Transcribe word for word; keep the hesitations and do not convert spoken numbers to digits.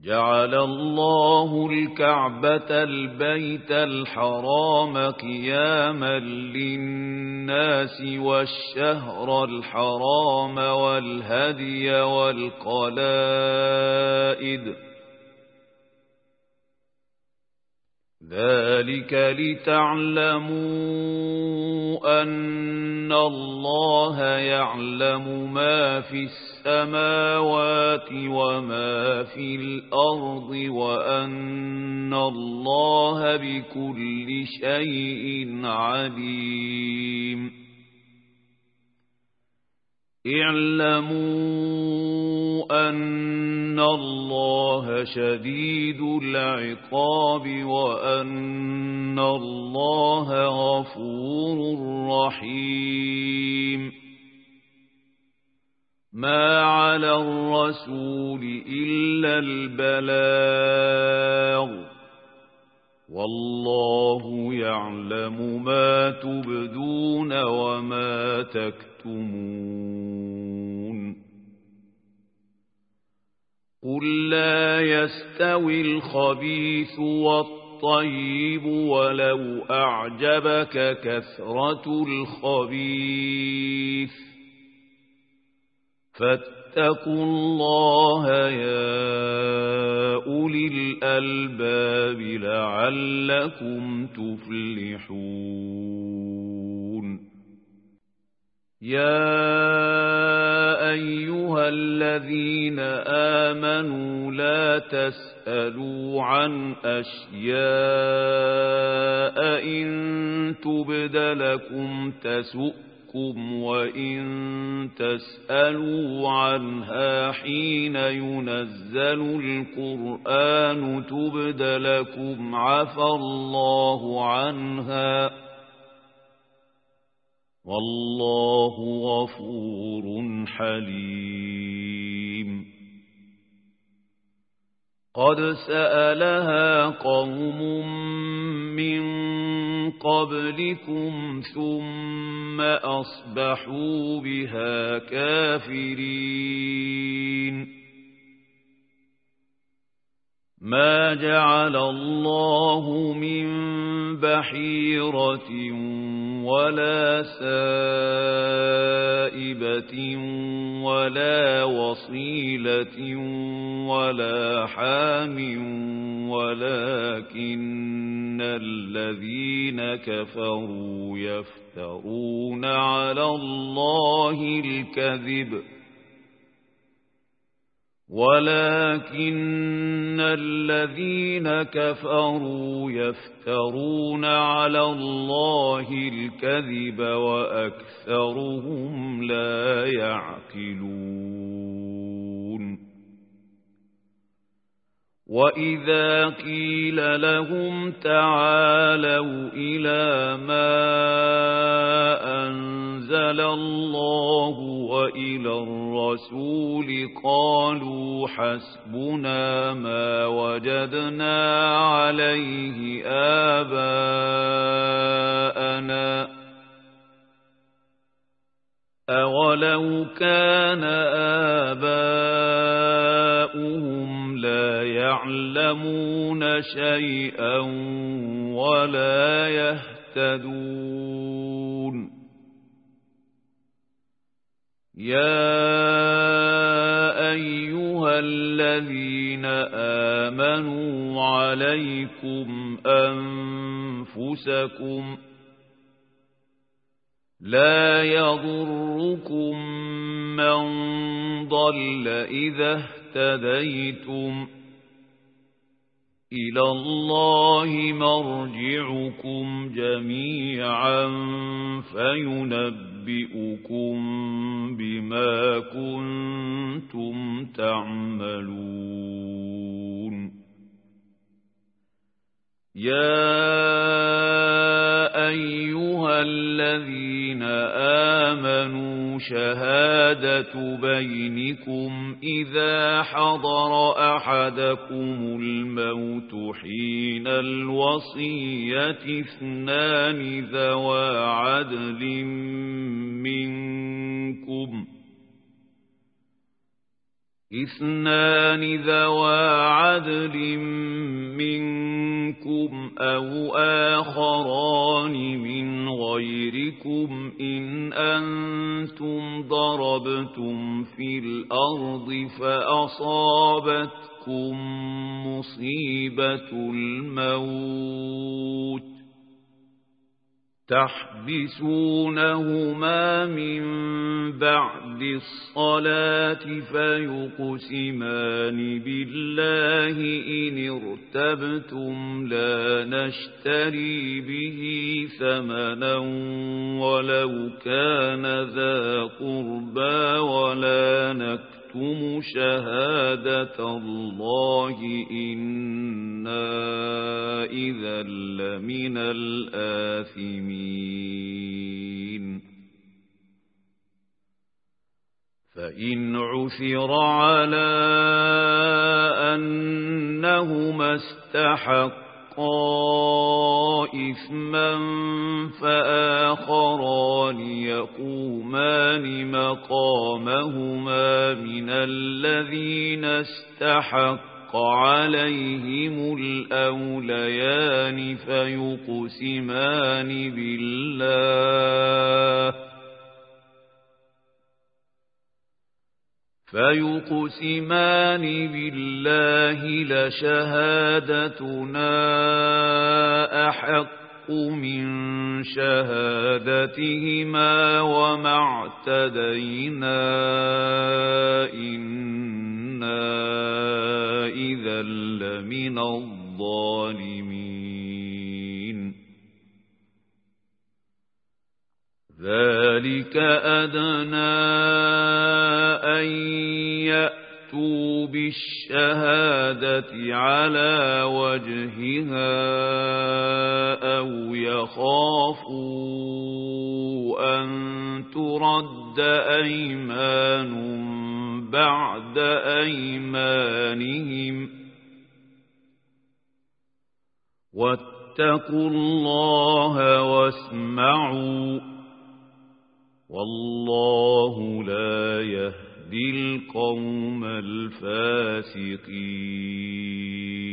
جعل الله الكعبة البيت الحرام قياما للناس والشهر الحرام والهدي والقلائد ذلك لتعلموا أن الله يعلم ما في السماوات وما في الأرض وأن الله بكل شيء عليم اعلموا أن الله شديد العقاب وأن الله غفور رحيم ما على الرسول إلا البلاغ والله يعلم ما تبدون وما تكتمون قل لا يستوي الخبيث والطيب ولو أعجبك كثرة الخبيث فاتقوا الله يا أولي الألباب لعلكم تفلحون يا أيها الذين آمنوا لا تسألوا عن أشياء إن تبد لكم تسؤكم وإن تسألوا عنها حين ينزل القرآن تبد لكم عفى الله عنها والله غفور حليم قد سألها قوم من قبلكم ثم أصبحوا بها كافرين ما جعل الله من بحيرة ولا سائبة ولا وصيلة ولا حام ولكن الذين كفروا يفترون على الله الكذب ولكن الذين كفروا يفترون على الله الكذب وأكثرهم لا يعقلون وإذا قيل لهم تعالوا إلى ما أنزل الله وإلى الرسول قالوا حسبنا ما وجدنا عليه آباءنا أولو كان آباؤهم لا يعلمون شيئا ولا يهتدون يا أيها الذين آمنوا عليكم أنفسكم لا يضركم من ضل إذا اهتديتم إلى الله مرجعكم جميعا فينبئكم بما كنتم تعملون يا أيها الذين آمنوا شهادة بينكم إذا حضر أحدكم الموت حين الوصية اثنان ذوى عدل منكم اثنان ذوا عدل منكم أو آخران من غيركم إن أنتم ضربتم في الأرض فأصابتكم مصيبة الموت تحبسونهما من بعد الصلاة فيقسمان بالله إن ارتبتم لا نشتري به ثمنا ولو كان ذا قربى ولا نكتم شهادة الله إنا إذا لمن الآثمين فإن عثر على أنهما استحقا إثما فآخران يقومان مقامهما من الذين استحق عليهم الأوليان فيقسمان بالله فيقسمان بالله لشهادتنا أحق من شهادتهما وما اعتدينا إنا إذا لمن الظالمين ذلك أدنى أن يأتوا بالشهادة على وجهها أو يخافوا أن ترد أيمان بعد أيمانهم واتقوا الله واسمعوا والله لا يهدي القوم الفاسقين